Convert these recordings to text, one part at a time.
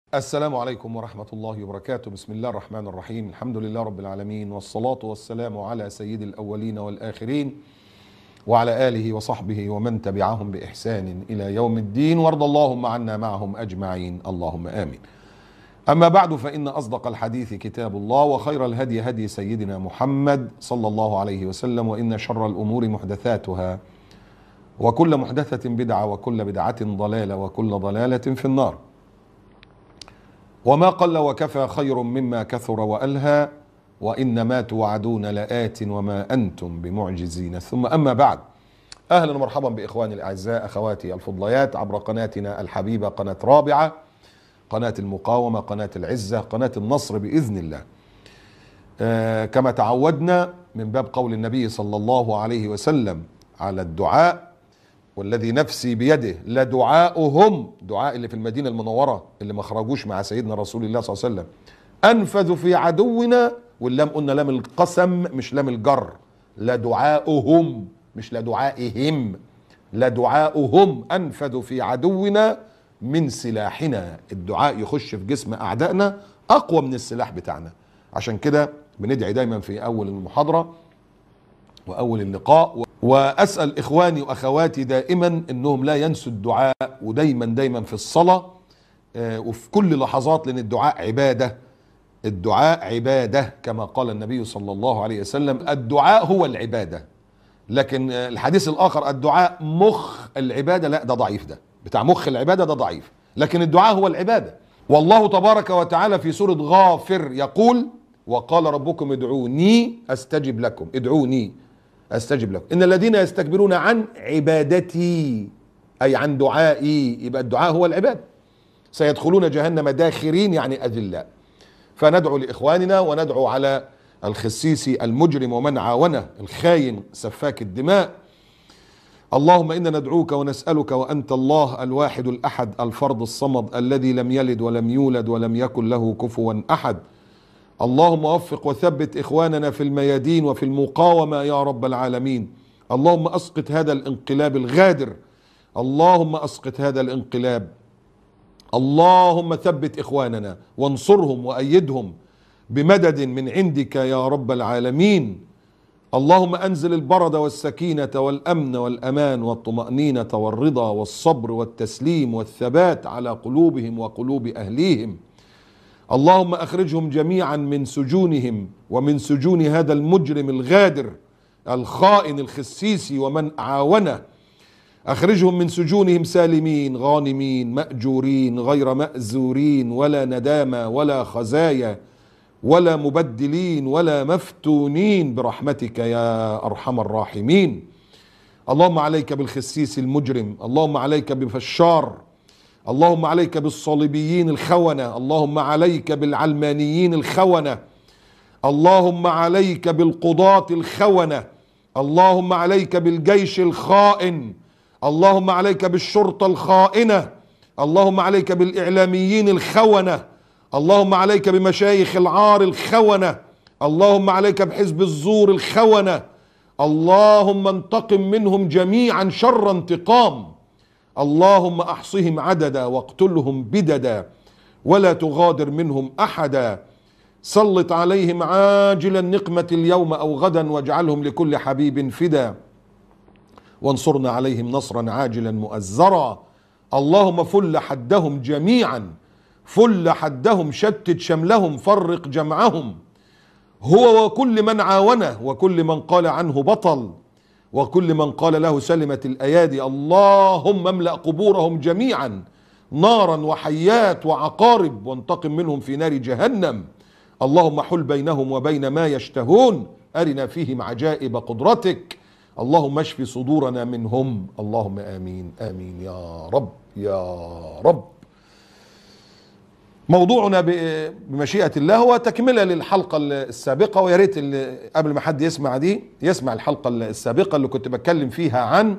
السلام عليكم ورحمة الله وبركاته. بسم الله الرحمن الرحيم. الحمد لله رب العالمين، والصلاة والسلام على سيد الأولين والآخرين وعلى آله وصحبه ومن تبعهم بإحسان إلى يوم الدين، وارض اللهم عنا معهم أجمعين، اللهم آمين. أما بعد، فإن أصدق الحديث كتاب الله، وخير الهدي هدي سيدنا محمد صلى الله عليه وسلم، وإن شر الأمور محدثاتها، وكل محدثة بدعة، وكل بدعة ضلالة، وكل ضلالة في النار. وما قل وكفى خير مما كثر وألهى، وإنما توعدون لآت وما أنتم بمعجزين. ثم أما بعد، أهلا ومرحبا بإخواني الأعزاء، أخواتي الفضليات، عبر قناتنا الحبيبة، قناة رابعة، قناة المقاومة، قناة العزة، قناة النصر بإذن الله. كما تعودنا من باب قول النبي صلى الله عليه وسلم على الدعاء، والذي نفسي بيده لدعاؤهم، دعاء اللي في المدينة المنورة اللي ما خرجوش مع سيدنا رسول الله صلى الله عليه وسلم، أنفذ في عدونا. واللام قلنا لام القسم مش لام الجر، لدعاؤهم مش لدعائهم، لدعاؤهم أنفذ في عدونا من سلاحنا. الدعاء يخش في جسم أعدائنا أقوى من السلاح بتاعنا. عشان كده بندعي دايما في أول المحاضرة وأول اللقاء، وأسأل إخواني وأخواتي دائما أنهم لا ينسوا الدعاء، ودايما في الصلاة وفي كل لحظات، لأن الدعاء عبادة. الدعاء عبادة كما قال النبي صلى الله عليه وسلم، الدعاء هو العبادة. لكن الحديث الآخر الدعاء مخ العبادة، لا ده ضعيف، ده بتاع مخ العبادة ده ضعيف، لكن الدعاء هو العبادة. والله تبارك وتعالى في سورة غافر يقول: وقال ربكم ادعوني أستجب لكم، ادعوني أستجب لكم، إن الذين يستكبرون عن عبادتي، أي عن دعائي. يبقى الدعاء هو العبادة. سيدخلون جهنم داخرين، يعني أذلاء. فندعو لإخواننا، وندعو على الخسيسي المجرم ومن عاونه الخاين سفاك الدماء. اللهم إنا ندعوك ونسألك وأنت الله الواحد الأحد الفرد الصمد الذي لم يلد ولم يولد ولم يكن له كفوا أحد. اللهم وفق وثبت إخواننا في الميادين وفي المقاومة يا رب العالمين. اللهم أسقط هذا الانقلاب الغادر، اللهم أسقط هذا الانقلاب. اللهم ثبت إخواننا وانصرهم وأيدهم بمدد من عندك يا رب العالمين. اللهم أنزل البرد والسكينة والأمن والأمان والطمأنينة والرضا والصبر والتسليم والثبات على قلوبهم وقلوب أهليهم. اللهم أخرجهم جميعا من سجونهم ومن سجون هذا المجرم الغادر الخائن الخسيسي ومن عاونه. أخرجهم من سجونهم سالمين غانمين مأجورين غير مأزورين، ولا ندامة ولا خزايا ولا مبدلين ولا مفتونين، برحمتك يا أرحم الراحمين. اللهم عليك بالخسيس المجرم، اللهم عليك بفشار، اللهم عليك بالصليبيين الخونة، اللهم عليك بالعلمانيين الخونة، اللهم عليك بالقضاة الخونة، اللهم عليك بالجيش الخائن، اللهم عليك بالشرطة الخائنة، اللهم عليك بالإعلاميين الخونة، اللهم عليك بمشايخ العار الخونة، اللهم عليك بحزب الزور الخونة. اللهم انتقم منهم جميعا شر انتقام. اللهم احصهم عددا واقتلهم بددا ولا تغادر منهم احدا. سلط عليهم عاجل النقمة اليوم او غدا، واجعلهم لكل حبيب فدا، وانصرنا عليهم نصرا عاجلا مؤزرا. اللهم فل حدهم جميعا، فل حدهم، شتت شملهم، فرق جمعهم، هو وكل من عاونه، وكل من قال عنه بطل، وكل من قال له سلمت الأيادي. اللهم املأ قبورهم جميعا نارا وحيات وعقارب، وانتقم منهم في نار جهنم. اللهم حل بينهم وبين ما يشتهون، أرنا فيهم عجائب قدرتك. اللهم اشف صدورنا منهم. اللهم آمين آمين يا رب يا رب. موضوعنا بمشيئة الله هو تكملة للحلقة السابقة، ويا ريت اللي قبل ما حد يسمع دي يسمع الحلقة السابقة اللي كنت بتكلم فيها عن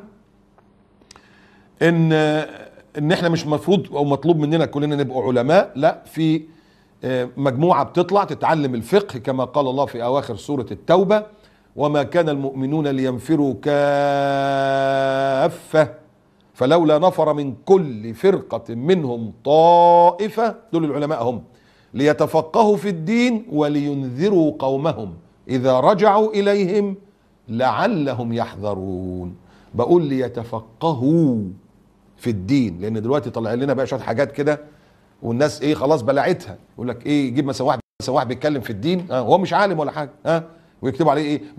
ان احنا مش مفروض او مطلوب مننا كلنا نبقى علماء، لا، في مجموعة بتطلع تتعلم الفقه كما قال الله في اواخر سورة التوبة: وما كان المؤمنون لينفروا كافة فلولا نفر من كل فرقة منهم طائفة، دول العلماء هم، ليتفقهوا في الدين ولينذروا قومهم إذا رجعوا إليهم لعلهم يحذرون. بقول ليتفقهوا في الدين، لأن دلوقتي طلع لنا بقى شوية حاجات كده والناس ايه خلاص بلعتها، يقول لك ايه، يجيب مثلا واحد بيتكلم في الدين هو مش عالم ولا حاجة ويكتبوا عليه ايه،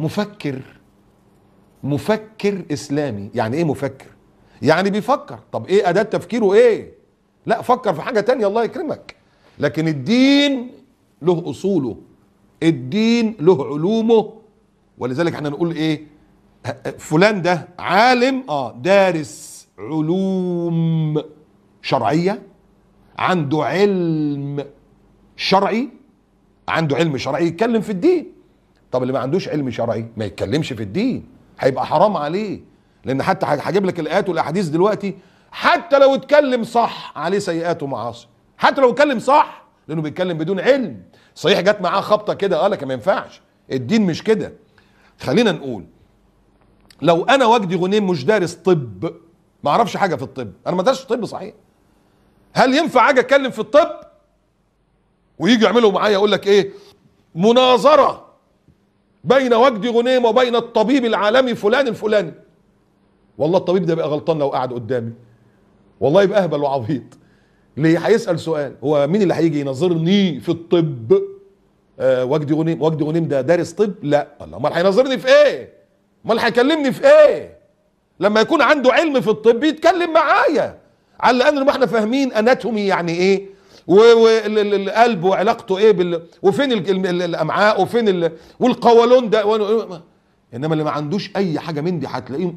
مفكر إسلامي. يعني ايه مفكر؟ يعني بيفكر. طب ايه أداة تفكيره ايه؟ لا فكر في حاجة تانية الله يكرمك. لكن الدين له أصوله، الدين له علومه. ولذلك احنا نقول ايه، فلان ده عالم دارس علوم شرعية، عنده علم شرعي، يتكلم في الدين. طب اللي ما عندوش علم شرعي ما يتكلمش في الدين، هيبقى حرام عليه. لان حتى هجيب لك الايات والاحاديث دلوقتي، حتى لو اتكلم صح عليه سيئات ومعاصي، حتى لو اتكلم صح، لانه بيتكلم بدون علم. صحيح جت معاه خبطه كده لكن ما ينفعش، الدين مش كده. خلينا نقول لو انا وجدي غنيم مش دارس طب، ما اعرفش حاجه في الطب، انا ما درستش طب صحيح، هل ينفع اجي اتكلم في الطب ويجي يعملوا معايا يقول لك ايه، مناظره بين وجدي غنيم وبين الطبيب العالمي فلان الفلاني؟ والله الطبيب ده بقى غلطان لو قعد قدامي، والله يبقى اهبل وعبيط. ليه؟ هيسال سؤال، هو مين اللي هيجي يناظرني في الطب؟ وجدي غنيم ده دارس طب؟ لا. الله، امال هيناظرني في ايه؟ امال هيكلمني في ايه؟ لما يكون عنده علم في الطب يتكلم معايا، على الاقل ما احنا فاهمين اناتومي يعني ايه، والقلب وعلاقته ايه وفين الامعاء وفين والقولون ده انما اللي ما عندوش اي حاجه من دي هتلاقيه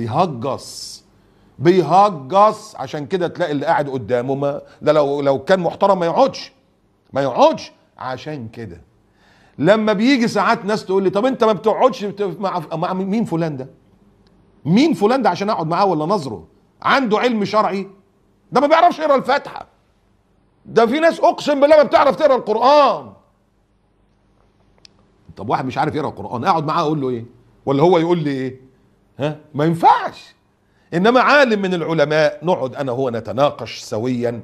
بيهجص. عشان كده تلاقي اللي قاعد قدامه ده لو كان محترم ما يقعدش. عشان كده لما بيجي ساعات ناس تقول لي طب انت ما بتقعدش مع مين فلان ده؟ مين فلان ده عشان اقعد معاه ولا نظره؟ عنده علم شرعي؟ ده ما بيعرفش يقرا الفاتحه. ده في ناس اقسم بالله ما بتعرف تقرا القران. طب واحد مش عارف يقرا القران اقعد معاه اقول له ايه؟ ولا هو يقول لي ايه؟ ما ينفعش. انما عالم من العلماء نقعد انا هو نتناقش سويا،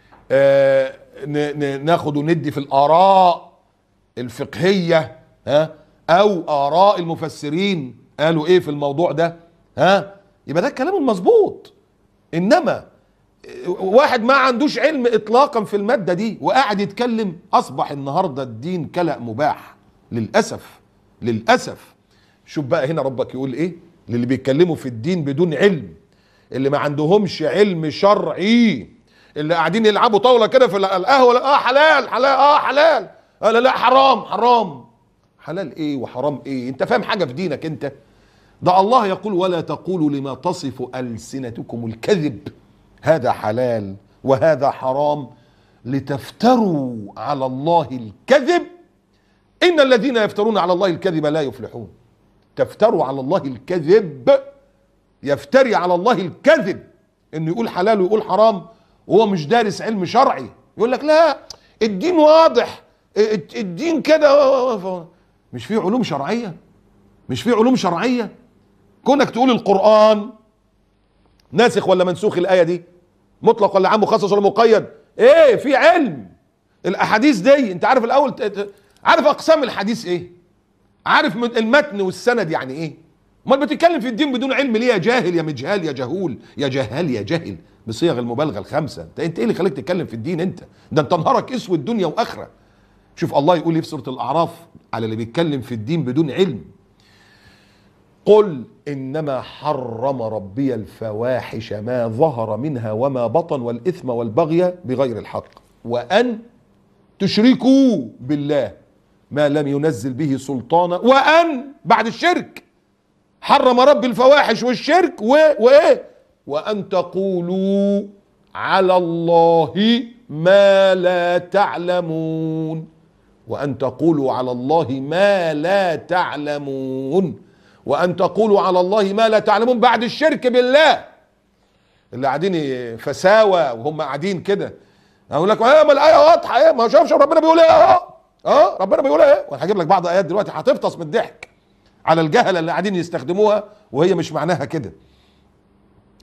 ناخد وندي في الاراء الفقهيه، او اراء المفسرين قالوا ايه في الموضوع ده، يبقى ده الكلام المظبوط. انما واحد ما عندوش علم اطلاقا في الماده دي وقاعد يتكلم، اصبح النهارده الدين كلأ مباح للاسف. شوف بقى هنا ربك يقول ايه للي بيتكلموا في الدين بدون علم، اللي ما عندهمش علم شرعي، اللي قاعدين يلعبوا طاوله كده في القهوه، حلال حلال، لا حرام. حلال ايه وحرام ايه؟ انت فاهم حاجه في دينك انت؟ ده الله يقول ولا تقولوا لما تصف ألسنتكم الكذب هذا حلال وهذا حرام لتفتروا على الله الكذب إن الذين يفترون على الله الكذب لا يفلحون. تفتروا على الله الكذب، يفتري على الله الكذب انه يقول حلال ويقول حرام وهو مش دارس علم شرعي. يقول لك لا الدين واضح، الدين كده، مش فيه علوم شرعية. كونك تقول القرآن ناسخ ولا منسوخ، الآية دي مطلق ولا عام، مخصص ولا مقيد، ايه في علم. الاحاديث دي انت عارف الاول، عارف اقسام الحديث ايه، عارف المتن والسند يعني ايه. امال بتتكلم في الدين بدون علم ليه يا جاهل يا مجهال يا جهول يا جهل بصيغ المبالغه الخمسه؟ انت ايه اللي خليك تتكلم في الدين؟ انت ده انت نهارك اسود دنيا واخره. شوف الله يقول في سوره الاعراف على اللي بيتكلم في الدين بدون علم، قل انما حرم ربي الفواحش ما ظهر منها وما بطن والاثم والبغي بغير الحق وان تشركوا بالله ما لم ينزل به سلطانا، وان بعد الشرك حرم رب الفواحش والشرك وايه، وان تقولوا على الله ما لا تعلمون، وان تقولوا على الله ما لا تعلمون، وان تقولوا على الله ما لا تعلمون بعد الشرك بالله. اللي قاعدين فساوى وهم قاعدين كده اقول لك ما الايه واضحه، ما شافش ربنا بيقول ايه، ربنا بيقول ايه. وانا هجيب لك بعض ايات دلوقتي هتفطس من الضحك على الجهله اللي قاعدين يستخدموها وهي مش معناها كده.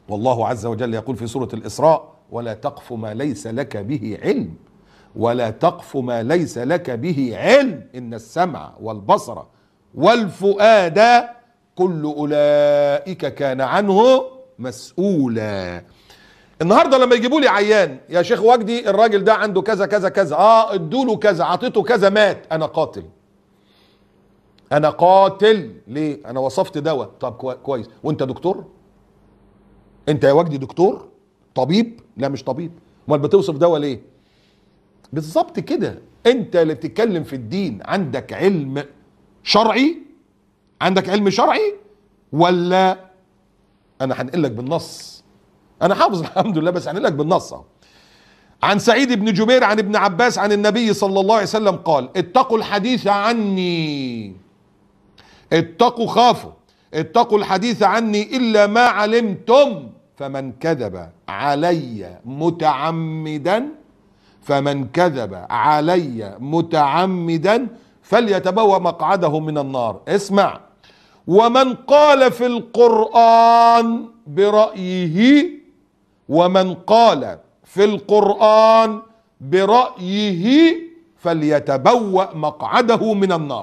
والله عز وجل يقول في سورة الإسراء: ولا تقف ما ليس لك به علم، ولا تقف ما ليس لك به علم، إن السمع والبصر والفؤاد كل أولئك كان عنه مسؤولا. النهارده لما يجيبوا لي عيان: يا شيخ وجدي الراجل ده عنده كذا كذا كذا، ادوا له كذا، عطيته كذا، مات، انا قاتل. انا قاتل ليه؟ انا وصفت دواء. طب كويس، وانت دكتور؟ انت يا وجدي دكتور؟ طبيب؟ لا مش طبيب. امال بتوصف دواء ليه؟ بالظبط كده. انت اللي بتتكلم في الدين عندك علم شرعي؟ عندك علم شرعي ولا؟ انا هنقل لك بالنص، انا حافظ الحمد لله، بس هنقل لك بالنص. عن سعيد بن جبير عن ابن عباس عن النبي صلى الله عليه وسلم قال: اتقوا الحديث عني، اتقوا، خافوا، اتقوا الحديث عني إلا ما علمتم، فمن كذب علي متعمدا، فمن كذب علي متعمدا فليتبوأ مقعده من النار. اسمع: ومن قال في القرآن برأيه، ومن قال في القرآن برأيه فليتبوأ مقعده من النار.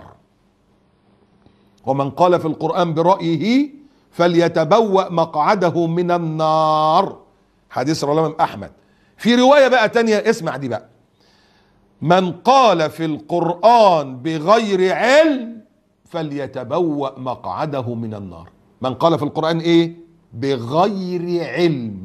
ومن قال في القرآن برأيه فليتبوأ مقعده من النار. حديث رواه الإمام أحمد. في رواية بقى تانية، اسمع دي بقى: من قال في القرآن بغير علم فليتبوأ مقعده من النار. من قال في القرآن ايه؟ بغير علم.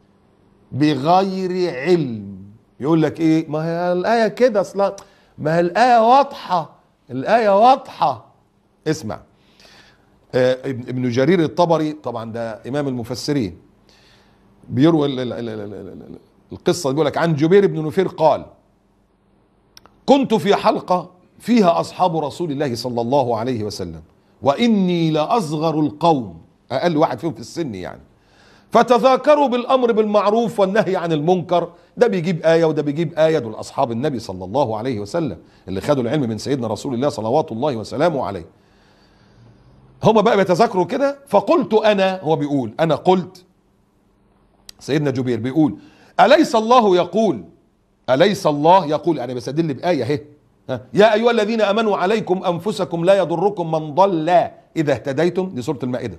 بغير علم. يقول لك ايه؟ ما هي الآية كده اصلا، ما هي الآية واضحة، الآية واضحة. اسمع، ابن جرير الطبري طبعا ده إمام المفسرين بيروي القصة، بيقول لك: عن جبير بن نفير قال: كنت في حلقة فيها أصحاب رسول الله صلى الله عليه وسلم، وإني لأصغر القوم، أقل واحد فيهم في السن يعني، فتذاكروا بالأمر بالمعروف والنهي عن المنكر. ده بيجيب آية وده بيجيب آية، دول أصحاب النبي صلى الله عليه وسلم اللي خدوا العلم من سيدنا رسول الله صلوات الله وسلامه عليه. هما بقى بيتذاكروا كده، فقلت أنا، هو بيقول أنا قلت، سيدنا جبير بيقول: أليس الله يقول، أليس الله يقول، يعني بستدل بآية اهي: يا أيها الذين آمنوا عليكم أنفسكم لا يضركم من ضل إذا اهتديتم. دي سورة المائدة.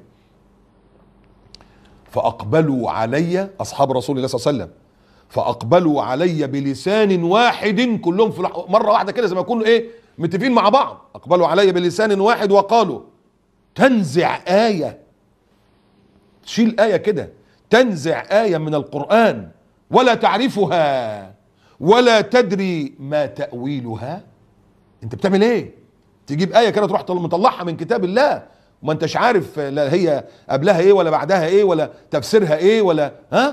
فأقبلوا علي أصحاب رسول الله صلى الله عليه وسلم، فأقبلوا علي بلسان واحد، كلهم في مرة واحدة كده زي ما يكونوا إيه متفقين مع بعض. أقبلوا علي بلسان واحد وقالوا: تنزع آية، تشيل آية كده، تنزع آية من القرآن ولا تعرفها ولا تدري ما تأويلها. انت بتعمل ايه؟ تجيب آية كده تروح مطلعها من كتاب الله وما انتش عارف لا هي قبلها ايه ولا بعدها ايه ولا تفسيرها ايه ولا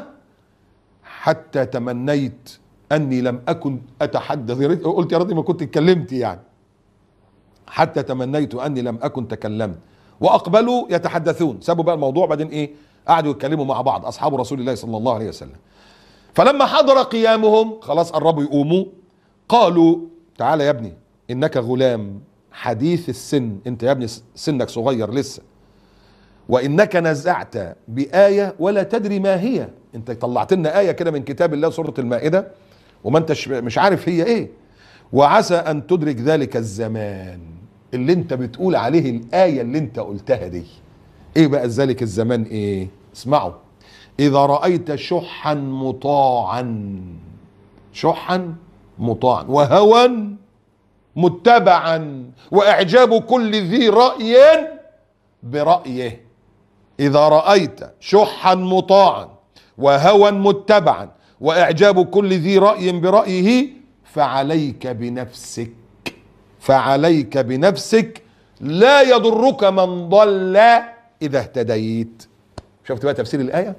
حتى تمنيت اني لم اكن اتحدث. قلت يا رب ما كنت اتكلمت يعني. حتى تمنيت اني لم اكن تكلمت. واقبلوا يتحدثون، سابوا بقى الموضوع، بعدين ايه؟ قعدوا يتكلموا مع بعض اصحاب رسول الله صلى الله عليه وسلم. فلما حضر قيامهم، خلاص قربوا يقوموا، قالوا: تعالى يا ابني، انك غلام حديث السن، انت يا ابني سنك صغير لسه، وانك نزعت بآية ولا تدري ما هي. انت طلعت لنا آية كده من كتاب الله سورة المائدة وما انتش مش عارف هي ايه. وعسى ان تدرك ذلك الزمان اللي انت بتقول عليه الآية اللي انت قلتها دي. ايه بقى ذلك الزمان؟ ايه؟ اسمعوا: إذا رأيت شحا مطاعا، شحا مطاعا، وهوى متبعا، وإعجاب كل ذي رأي برأيه. إذا رأيت شحا مطاعا وهوى متبعا وإعجاب كل ذي رأي برأيه فعليك بنفسك، فعليك بنفسك، لا يضرك من ضل إذا اهتديت. شفت بقى تفسير الآية؟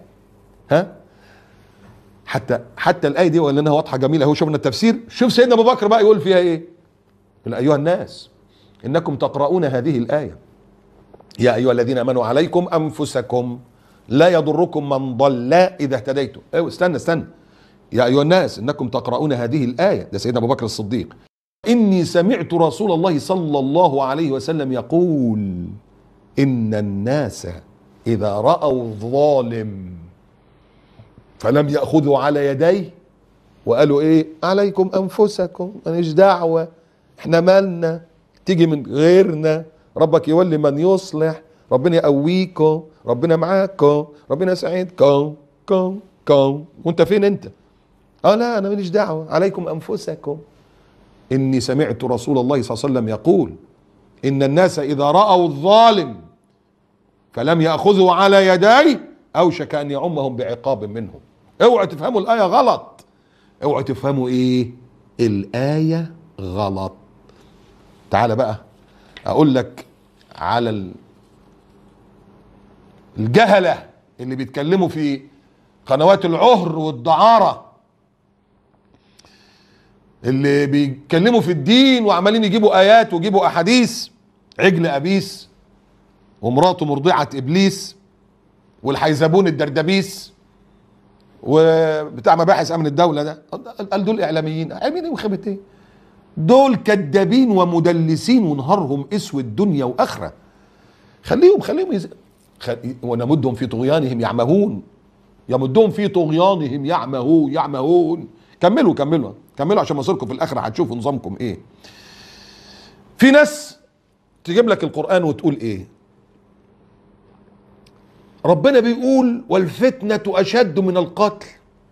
حتى الآية دي ولا انها واضحة جميلة اهو. شوفنا التفسير، شوف سيدنا ابو بكر بقى يقول فيها ايه: يا ايها الناس انكم تقرؤون هذه الآية، يا ايها الذين امنوا عليكم انفسكم لا يضركم من ضل اذا اهتديتم. ايوه استنى، يا ايها الناس انكم تقرؤون هذه الآية، ده سيدنا ابو بكر الصديق: اني سمعت رسول الله صلى الله عليه وسلم يقول: ان الناس اذا رأوا الظالم فلم يأخذوا على يديه وقالوا ايه؟ عليكم انفسكم، ماليش دعوة، احنا مالنا، تيجي من غيرنا، ربك يولي من يصلح، ربنا يقويكم، ربنا معاكم، ربنا يسعدكم كم. وانت فين انت؟ لا انا ماليش دعوة، عليكم انفسكم. اني سمعت رسول الله صلى الله عليه وسلم يقول ان الناس اذا رأوا الظالم فلم يأخذوا على يديه اوشك ان يعمهم بعقاب منهم. اوعوا تفهموا الآية غلط، اوعوا تفهموا ايه؟ الآية غلط. تعال بقى اقول لك على الجهلة اللي بيتكلموا في قنوات العهر والدعارة، اللي بيتكلموا في الدين وعمالين يجيبوا آيات ويجيبوا أحاديث. عجل أبيس ومراته مرضعة إبليس والحيزبون الدردبيس وبتاع مباحث أمن الدولة ده، قال دول إعلاميين. إعلاميين إيه وخيبة إيه؟ دول كذابين ومدلسين ونهارهم اسود دنيا وآخرة. خليهم ونمدهم في طغيانهم يعمهون، يمدهم في طغيانهم يعمهون. كملوا عشان مصيركم في الآخرة هتشوفوا نظامكم إيه. في ناس تجيب لك القرآن وتقول إيه؟ ربنا بيقول والفتنة أشد من القتل،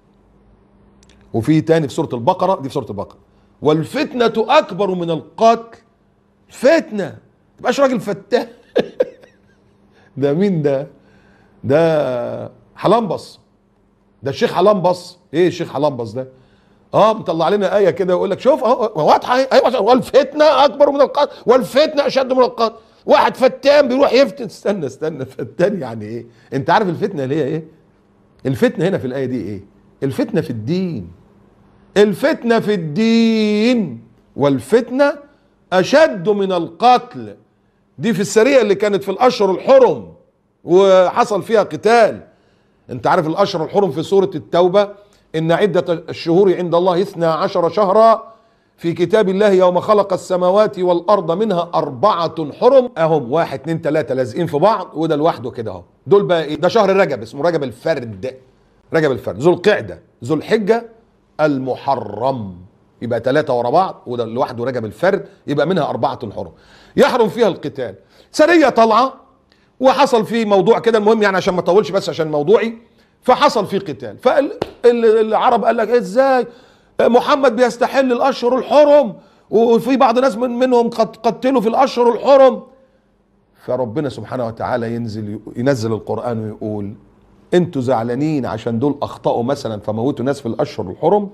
وفي تاني في سورة البقرة، دي في سورة البقرة، والفتنة أكبر من القتل. فتنة تبقاش راجل فتان. ده مين ده؟ ده حلنبص، ده الشيخ حلنبص. ايه الشيخ حلنبص ده؟ مطلع لنا آية كده ويقول لك شوف اهو واضحة اهي، ايوه، والفتنة أكبر من القتل والفتنة أشد من القتل. واحد فتان بيروح يفتن. استنى فتان يعني ايه؟ انت عارف الفتنة اللي هي ايه؟ الفتنة هنا في الآية دي ايه؟ الفتنة في الدين. الفتنة في الدين، والفتنة أشد من القتل. دي في السرية اللي كانت في الأشهر الحرم وحصل فيها قتال. انت عارف الأشهر الحرم في سورة التوبة إن عدة الشهور عند الله 12 شهرا في كتاب الله يوم خلق السماوات والأرض منها 4 حرم. أهم 1 2 3 لازقين في بعض، وده لوحده كده اهو. دول بقى إيه؟ ده شهر رجب، اسمه رجب الفرد. رجب الفرد، ذو القعدة، ذو الحجة، المحرم، يبقى 3 ورا بعض، وده لوحده رجب الفرد، يبقى منها 4 حرم يحرم فيها القتال. سرية طالعة وحصل فيه موضوع كده، المهم يعني عشان ما اطولش بس عشان موضوعي، فحصل فيه قتال. فالعرب قال لك ازاي محمد بيستحل الاشهر الحرم وفي بعض ناس منهم قد قتلوا في الاشهر الحرم. فربنا سبحانه وتعالى ينزل القرآن ويقول انتوا زعلانين عشان دول اخطأوا مثلا فموتوا ناس في الاشهر الحرم.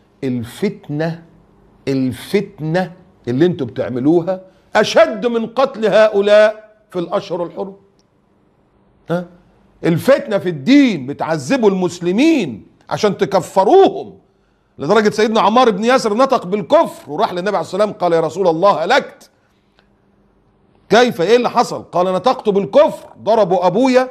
الفتنة اللي انتوا بتعملوها اشد من قتل هؤلاء في الاشهر الحرم. الفتنة في الدين، بتعذبوا المسلمين عشان تكفروهم، لدرجة سيدنا عمار بن ياسر نطق بالكفر وراح للنبي عليه الصلاة والسلام قال يا رسول الله هلكت. كيف؟ ايه اللي حصل؟ قال نطقت بالكفر، ضربوا ابويا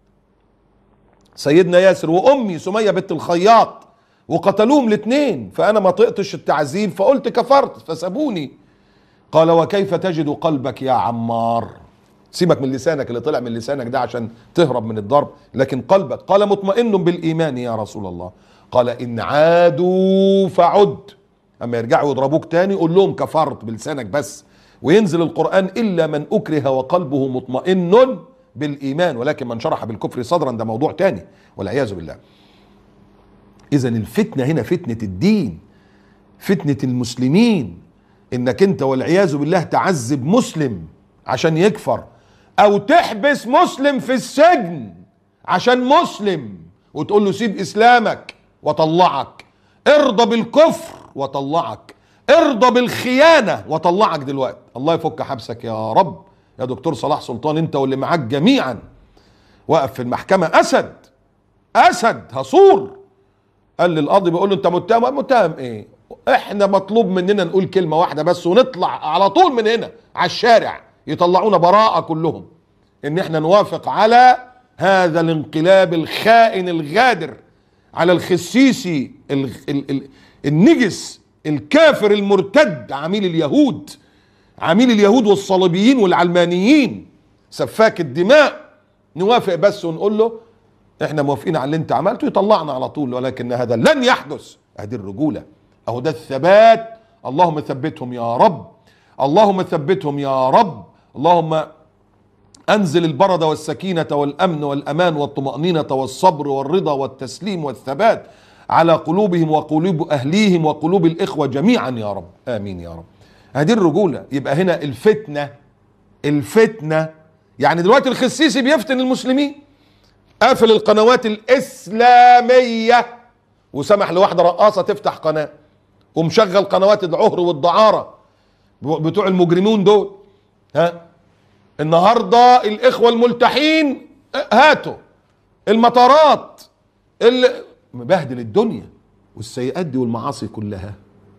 سيدنا ياسر وامي سمية بنت الخياط وقتلوهم الاثنين، فانا ما طقتش التعذيب فقلت كفرت فسابوني. قال وكيف تجد قلبك يا عمار؟ سيبك من لسانك اللي طلع من لسانك ده عشان تهرب من الضرب، لكن قلبك. قال مطمئن بالإيمان يا رسول الله. قال إن عادوا فعد، أما يرجعوا يضربوك تاني قول لهم كفرت بلسانك بس. وينزل القرآن إلا من أكره وقلبه مطمئن بالإيمان ولكن من شرح بالكفر صدرا، ده موضوع تاني والعياذ بالله. إذن الفتنة هنا فتنة الدين، فتنة المسلمين، إنك أنت والعياذ بالله تعذب مسلم عشان يكفر، او تحبس مسلم في السجن عشان مسلم وتقول له سيب اسلامك وطلعك، ارضى بالكفر وطلعك، ارضى بالخيانة وطلعك دلوقتي. الله يفك حبسك يا رب يا دكتور صلاح سلطان، انت واللي معاك جميعا. وقف في المحكمة اسد هصور، قال للقاضي بيقول له انت متهم ايه؟ احنا مطلوب مننا نقول كلمة واحدة بس ونطلع على طول من هنا على الشارع يطلعونا براءة كلهم، ان احنا نوافق على هذا الانقلاب الخائن الغادر، على الخسيسي النجس الكافر المرتد، عميل اليهود والصليبيين والعلمانيين سفاك الدماء. نوافق بس ونقول له احنا موافقين على اللي انت عملته، يطلعنا على طول، ولكن هذا لن يحدث. ادي الرجولة، اهو ده الثبات. اللهم ثبتهم يا رب، اللهم ثبتهم يا رب، اللهم انزل البرد والسكينة والامن والامان والطمأنينة والصبر والرضا والتسليم والثبات على قلوبهم وقلوب اهليهم وقلوب الاخوة جميعا يا رب، امين يا رب. هذه الرجولة. يبقى هنا الفتنة يعني دلوقتي الخسيسي بيفتن المسلمين، قافل القنوات الاسلامية وسمح لواحدة رقاصة تفتح قناة، ومشغل قنوات العهر والدعارة بتوع المجرمون دول. ها النهارده الاخوة الملتحين هاتوا المطارات اللي مبهدل الدنيا، والسيئات دي والمعاصي كلها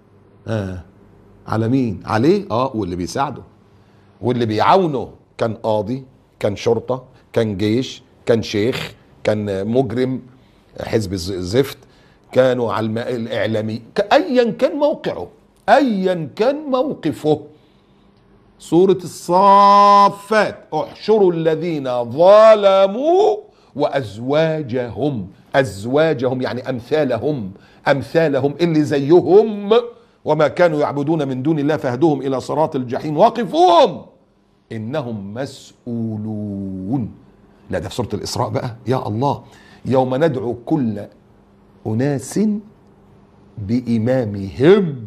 على مين؟ عليه. واللي بيساعده واللي بيعاونه، كان قاضي، كان شرطة، كان جيش، كان شيخ، كان مجرم حزب الزفت، كانوا على الاعلامي، ايا كان موقعه، ايا كان موقفه. سورة الصافات: احشروا الذين ظلموا وازواجهم، ازواجهم يعني امثالهم اللي زيهم، وما كانوا يعبدون من دون الله فاهدوهم الى صراط الجحيم وقفوهم انهم مسؤولون. لا ده في سورة الاسراء بقى. يا الله، يوم ندعو كل اناس بامامهم،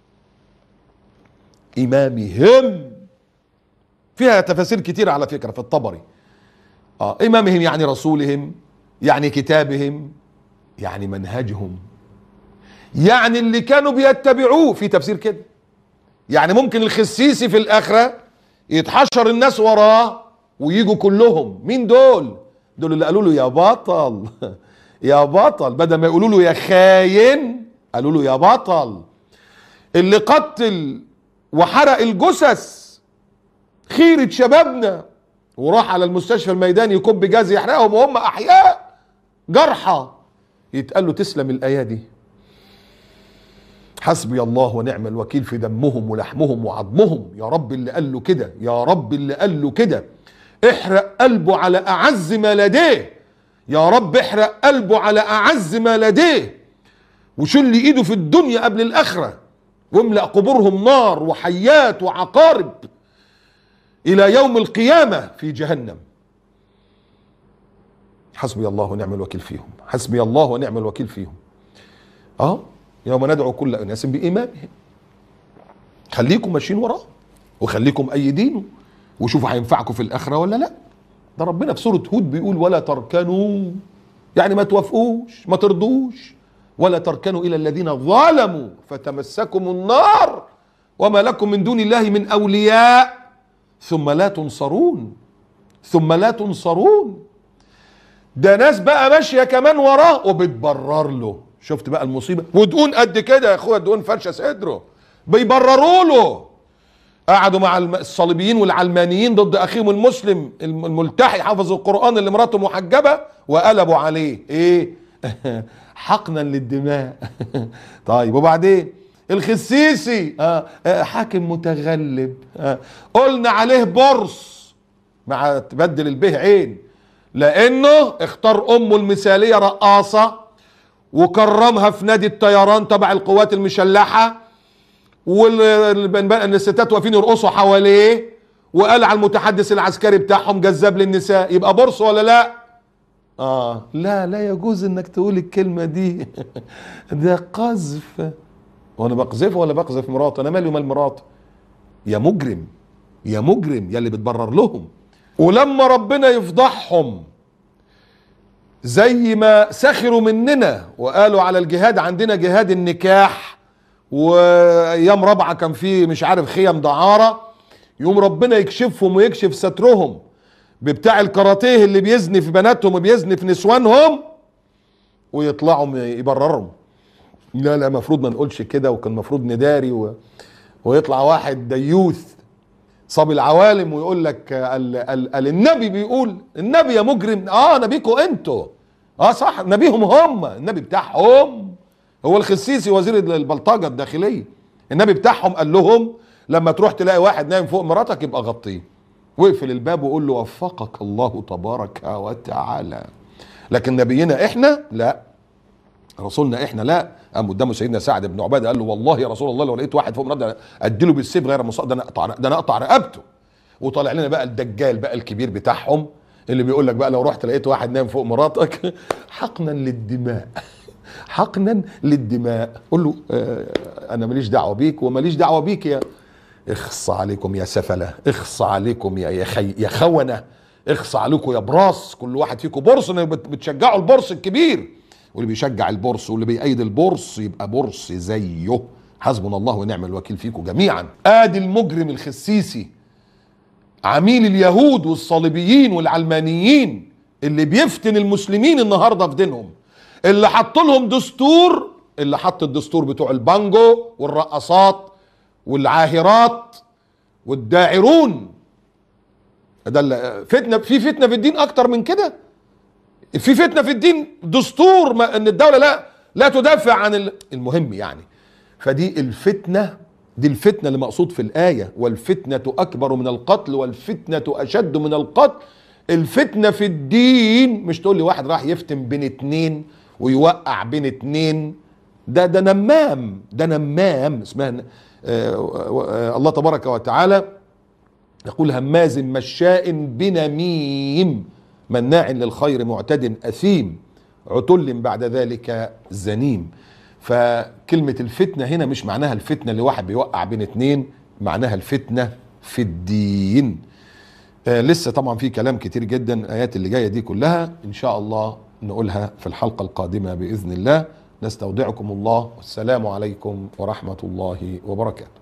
فيها تفاسير كتير على فكرة في الطبري. امامهم يعني رسولهم، يعني كتابهم، يعني منهجهم، يعني اللي كانوا بيتبعوه. في تفسير كده يعني ممكن الخسيسي في الاخرة يتحشر الناس وراه ويجوا كلهم. مين دول؟ دول اللي قالوا له يا بطل يا بطل، بدل ما يقولوا له يا خاين قالوا له يا بطل. اللي قتل وحرق الجثث، خيرة شبابنا، وراح على المستشفى الميداني يكب جاز يحرقهم وهم احياء جرحى، يتقال له تسلم الايادي، حسبي الله ونعم الوكيل في دمهم ولحمهم وعظمهم. يا رب اللي قال له كده، يا رب اللي قال له كده، احرق قلبه على اعز ما لديه. يا رب احرق قلبه على اعز ما لديه، وشل ايده في الدنيا قبل الاخره، واملأ قبورهم نار وحيات وعقارب الى يوم القيامه في جهنم. حسبي الله ونعم الوكيل فيهم، حسبي الله ونعم الوكيل فيهم. يوم ندعو كل اناس بامامهم. خليكم ماشيين وراه، وخليكم ايدينه، وشوفوا هينفعكم في الاخره ولا لا. ده ربنا في سوره هود بيقول ولا تركنوا، يعني ما توافقوش، ما ترضوش، ولا تركنوا الى الذين ظلموا فتمسكم النار وما لكم من دون الله من اولياء ثم لا تنصرون، ثم لا تنصرون. ده ناس بقى ماشيه كمان وراه وبتبرر له. شفت بقى المصيبه؟ ودقون قد كده يا اخويا، دقون فرشه صدره، بيبرروا له. قعدوا مع الصليبيين والعلمانيين ضد اخيهم المسلم الملتحي حافظ القران اللي مراته محجبه، وقلبوا عليه ايه؟ حقنا للدماء. طيب وبعدين الخسيسي حاكم متغلب، قلنا عليه برص مع تبدل البه عين، لانه اختار امه المثاليه رقاصه وكرمها في نادي الطيران تبع القوات المسلحه، والستات واقفين يرقصوا حواليه، وقال على المتحدث العسكري بتاعهم جذاب للنساء. يبقى برص ولا لا؟ لا يجوز انك تقول الكلمه دي. ده قذف. وانا بقذفه ولا بقذف مراته؟ انا مالي ومال مراته؟ يا مجرم، يا مجرم، يا اللي بتبرر لهم. ولما ربنا يفضحهم زي ما سخروا مننا وقالوا على الجهاد، عندنا جهاد النكاح، وايام رابعه كان في مش عارف خيم دعاره، يوم ربنا يكشفهم ويكشف سترهم ببتاع الكاراتيه اللي بيزني في بناتهم وبيزني في نسوانهم، ويطلعوا يبررهم. لا مفروض ما نقولش كده، وكان مفروض نداري ويطلع واحد ديوث صاب العوالم ويقول لك النبي بيقول. النبي يا مجرم. نبيكوا انتوا. صح، نبيهم هم، النبي بتاعهم هو الخسيسي وزير البلطجه الداخليه. النبي بتاعهم قال لهم لما تروح تلاقي واحد نايم فوق مراتك يبقى غطيه، واقفل الباب وقول له وفقك الله تبارك وتعالى. لكن نبينا احنا لا، رسولنا احنا لا. قام قدامه سيدنا سعد بن عباده قال له والله يا رسول الله لو لقيت واحد فوق النار اديله بالسيف غير مصاب، ده انا اقطع رقبته. وطالع لنا بقى الدجال بقى الكبير بتاعهم اللي بيقول لك بقى لو رحت لقيت واحد نايم فوق مراتك حقنا للدماء، حقنا للدماء. قول له انا ماليش دعوه بيك وماليش دعوه بيك، يا اخص عليكم يا سفله، اخص عليكم يا خونه، اخص عليكم يا براس، كل واحد فيكم بورص بتشجعوا البورص الكبير، واللي بيشجع البورص واللي بيأيد البورص يبقى بورص زيه. حسبنا الله ونعم الوكيل فيكم جميعا. ادي المجرم الخسيسي عميل اليهود والصليبيين والعلمانيين اللي بيفتن المسلمين النهارده في دينهم، اللي حط لهم دستور، اللي حط الدستور بتوع البانجو والرقصات والعاهرات والداعرون. ده فتنه، في فتنه في الدين اكتر من كده؟ في فتنه في الدين دستور ما ان الدوله لا تدافع عن المهم يعني. فدي الفتنه، دي الفتنه اللي مقصود في الايه، والفتنه اكبر من القتل والفتنه اشد من القتل. الفتنه في الدين مش تقول لي واحد راح يفتن بين اتنين ويوقع بين اتنين، ده نمام، ده نمام. اسمها الله تبارك وتعالى يقول هماز مشاء بنميم مناع للخير معتد أثيم عتل بعد ذلك زنيم. فكلمة الفتنة هنا مش معناها الفتنة اللي واحد بيوقع بين اتنين، معناها الفتنة في الدين. لسه طبعا في كلام كتير جدا، الآيات اللي جاية دي كلها إن شاء الله نقولها في الحلقة القادمة بإذن الله. نستودعكم الله والسلام عليكم ورحمة الله وبركاته.